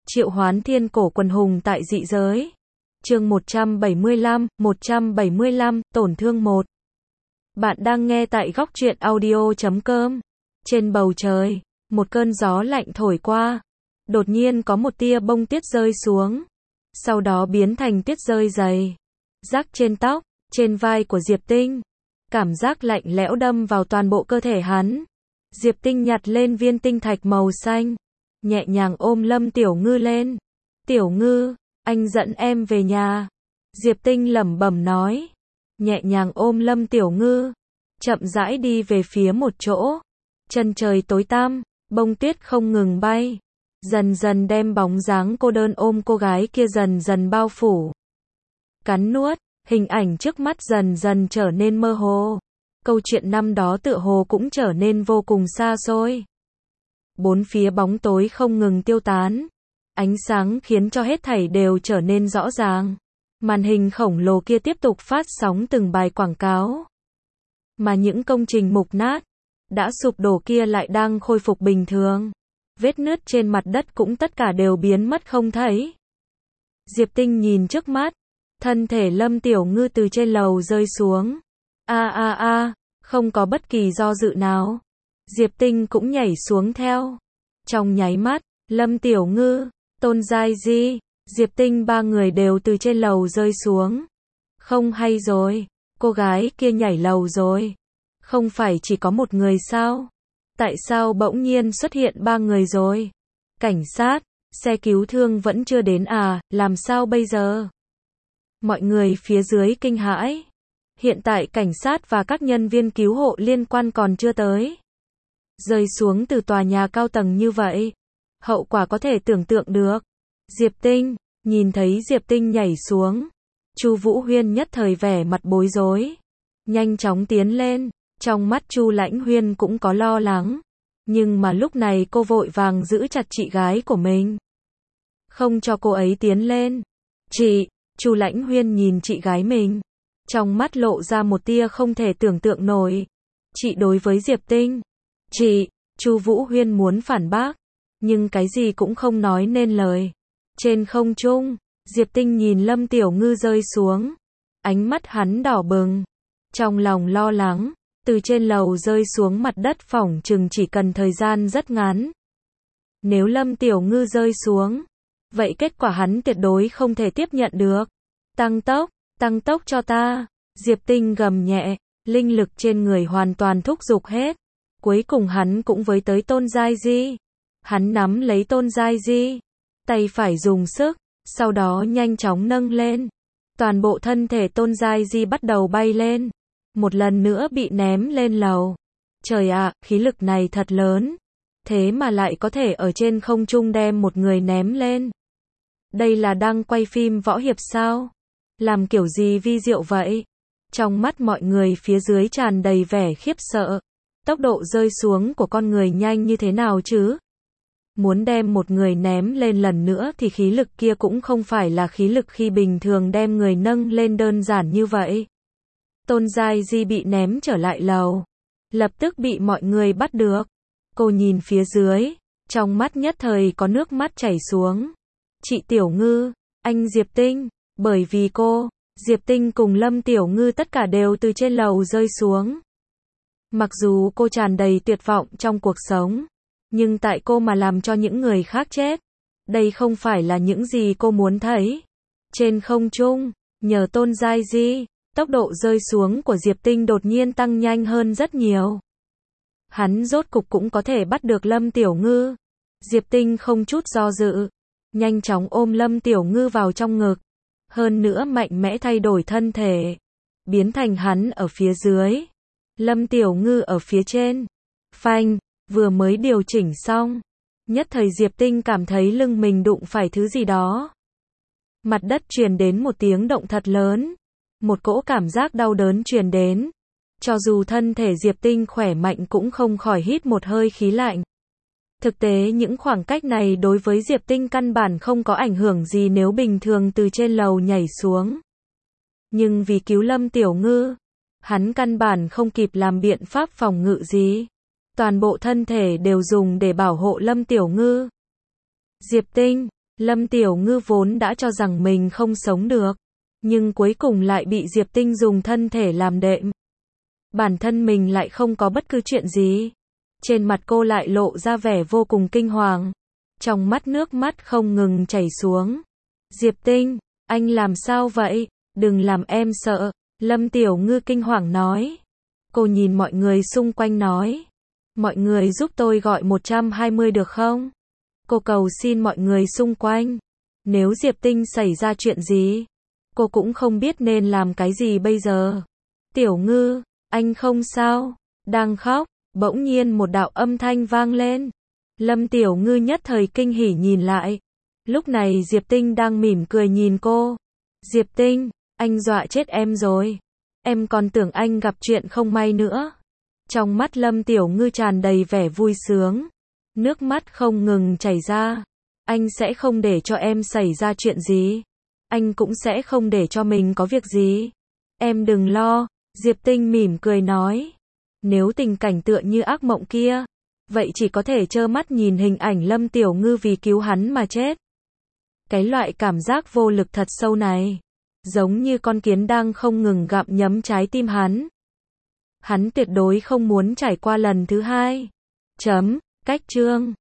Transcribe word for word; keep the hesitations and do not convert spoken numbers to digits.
Triệu hoán thiên cổ quần hùng tại dị giới. Chương một trăm bảy mươi lăm, một trăm bảy mươi lăm, tổn thương một. Bạn đang nghe tại góc truyện audio chấm com. Trên bầu trời, một cơn gió lạnh thổi qua. Đột nhiên có một tia bông tuyết rơi xuống. Sau đó biến thành tuyết rơi dày. Rác trên tóc, trên vai của Diệp Tinh. Cảm giác lạnh lẽo đâm vào toàn bộ cơ thể hắn. Diệp Tinh nhặt lên viên tinh thạch màu xanh. Nhẹ nhàng ôm Lâm Tiểu Ngư lên. Tiểu Ngư, anh dẫn em về nhà. Diệp Tinh lẩm bẩm nói. Nhẹ nhàng ôm Lâm Tiểu Ngư. Chậm rãi đi về phía một chỗ. Chân trời tối tăm, bông tuyết không ngừng bay. Dần dần đem bóng dáng cô đơn ôm cô gái kia dần dần bao phủ. Cắn nuốt, hình ảnh trước mắt dần dần trở nên mơ hồ. Câu chuyện năm đó tựa hồ cũng trở nên vô cùng xa xôi. Bốn phía bóng tối không ngừng tiêu tán. Ánh sáng khiến cho hết thảy đều trở nên rõ ràng. Màn hình khổng lồ kia tiếp tục phát sóng từng bài quảng cáo. Mà những công trình mục nát, đã sụp đổ kia lại đang khôi phục bình thường. Vết nứt trên mặt đất cũng tất cả đều biến mất không thấy. Diệp Tinh nhìn trước mắt. Thân thể Lâm Tiểu Ngư từ trên lầu rơi xuống. A a a, không có bất kỳ do dự nào. Diệp Tinh cũng nhảy xuống theo. Trong nháy mắt, Lâm Tiểu Ngư, Tôn Giai Di, Diệp Tinh ba người đều từ trên lầu rơi xuống. Không hay rồi, cô gái kia nhảy lầu rồi. Không phải chỉ có một người sao? Tại sao bỗng nhiên xuất hiện ba người rồi? Cảnh sát, xe cứu thương vẫn chưa đến à, làm sao bây giờ? Mọi người phía dưới kinh hãi. Hiện tại cảnh sát và các nhân viên cứu hộ liên quan còn chưa tới. Rơi xuống từ tòa nhà cao tầng như vậy, hậu quả có thể tưởng tượng được. Diệp Tinh, nhìn thấy Diệp Tinh nhảy xuống, Chu Vũ Huyên nhất thời vẻ mặt bối rối, nhanh chóng tiến lên, trong mắt Chu Lãnh Huyên cũng có lo lắng, nhưng mà lúc này cô vội vàng giữ chặt chị gái của mình, không cho cô ấy tiến lên. Chị, Chu Lãnh Huyên nhìn chị gái mình, trong mắt lộ ra một tia không thể tưởng tượng nổi. Chị đối với Diệp Tinh. Chị, Chu Vũ Huyên muốn phản bác, nhưng cái gì cũng không nói nên lời. Trên không trung, Diệp Tinh nhìn Lâm Tiểu Ngư rơi xuống. Ánh mắt hắn đỏ bừng. Trong lòng lo lắng, từ trên lầu rơi xuống mặt đất phỏng chừng chỉ cần thời gian rất ngắn. Nếu Lâm Tiểu Ngư rơi xuống, vậy kết quả hắn tuyệt đối không thể tiếp nhận được. Tăng tốc, tăng tốc cho ta. Diệp Tinh gầm nhẹ, linh lực trên người hoàn toàn thúc giục hết. Cuối cùng hắn cũng với tới Tôn Giai Di. Hắn nắm lấy Tôn Giai Di, tay phải dùng sức, sau đó nhanh chóng nâng lên. Toàn bộ thân thể Tôn Giai Di bắt đầu bay lên. Một lần nữa bị ném lên lầu. Trời ạ, khí lực này thật lớn. Thế mà lại có thể ở trên không trung đem một người ném lên. Đây là đang quay phim võ hiệp sao? Làm kiểu gì vi diệu vậy? Trong mắt mọi người phía dưới tràn đầy vẻ khiếp sợ. Tốc độ rơi xuống của con người nhanh như thế nào chứ? Muốn đem một người ném lên lần nữa thì khí lực kia cũng không phải là khí lực khi bình thường đem người nâng lên đơn giản như vậy. Tôn Giai Di bị ném trở lại lầu. Lập tức bị mọi người bắt được. Cô nhìn phía dưới. Trong mắt nhất thời có nước mắt chảy xuống. Chị Tiểu Ngư, anh Diệp Tinh. Bởi vì cô, Diệp Tinh cùng Lâm Tiểu Ngư tất cả đều từ trên lầu rơi xuống. Mặc dù cô tràn đầy tuyệt vọng trong cuộc sống, nhưng tại cô mà làm cho những người khác chết. Đây không phải là những gì cô muốn thấy. Trên không trung, nhờ Tôn Giai Di, tốc độ rơi xuống của Diệp Tinh đột nhiên tăng nhanh hơn rất nhiều. Hắn rốt cục cũng có thể bắt được Lâm Tiểu Ngư. Diệp Tinh không chút do dự, nhanh chóng ôm Lâm Tiểu Ngư vào trong ngực. Hơn nữa mạnh mẽ thay đổi thân thể, biến thành hắn ở phía dưới, Lâm Tiểu Ngư ở phía trên. Phanh, vừa mới điều chỉnh xong, nhất thời Diệp Tinh cảm thấy lưng mình đụng phải thứ gì đó. Mặt đất truyền đến một tiếng động thật lớn, một cỗ cảm giác đau đớn truyền đến. Cho dù thân thể Diệp Tinh khỏe mạnh cũng không khỏi hít một hơi khí lạnh. Thực tế những khoảng cách này đối với Diệp Tinh căn bản không có ảnh hưởng gì nếu bình thường từ trên lầu nhảy xuống. Nhưng vì cứu Lâm Tiểu Ngư, hắn căn bản không kịp làm biện pháp phòng ngự gì. Toàn bộ thân thể đều dùng để bảo hộ Lâm Tiểu Ngư. Diệp Tinh, Lâm Tiểu Ngư vốn đã cho rằng mình không sống được, nhưng cuối cùng lại bị Diệp Tinh dùng thân thể làm đệm. Bản thân mình lại không có bất cứ chuyện gì. Trên mặt cô lại lộ ra vẻ vô cùng kinh hoàng. Trong mắt nước mắt không ngừng chảy xuống. Diệp Tinh, anh làm sao vậy? Đừng làm em sợ. Lâm Tiểu Ngư kinh hoàng nói. Cô nhìn mọi người xung quanh nói. Mọi người giúp tôi gọi một trăm hai mươi được không? Cô cầu xin mọi người xung quanh. Nếu Diệp Tinh xảy ra chuyện gì, cô cũng không biết nên làm cái gì bây giờ. Tiểu Ngư, anh không sao? Đang khóc, bỗng nhiên một đạo âm thanh vang lên. Lâm Tiểu Ngư nhất thời kinh hỉ nhìn lại. Lúc này Diệp Tinh đang mỉm cười nhìn cô. Diệp Tinh, anh dọa chết em rồi. Em còn tưởng anh gặp chuyện không may nữa. Trong mắt Lâm Tiểu Ngư tràn đầy vẻ vui sướng. Nước mắt không ngừng chảy ra. Anh sẽ không để cho em xảy ra chuyện gì. Anh cũng sẽ không để cho mình có việc gì. Em đừng lo. Diệp Tinh mỉm cười nói. Nếu tình cảnh tựa như ác mộng kia, vậy chỉ có thể trơ mắt nhìn hình ảnh Lâm Tiểu Ngư vì cứu hắn mà chết. Cái loại cảm giác vô lực thật sâu này, giống như con kiến đang không ngừng gặm nhấm trái tim hắn. Hắn tuyệt đối không muốn trải qua lần thứ hai. Chấm, cách chương.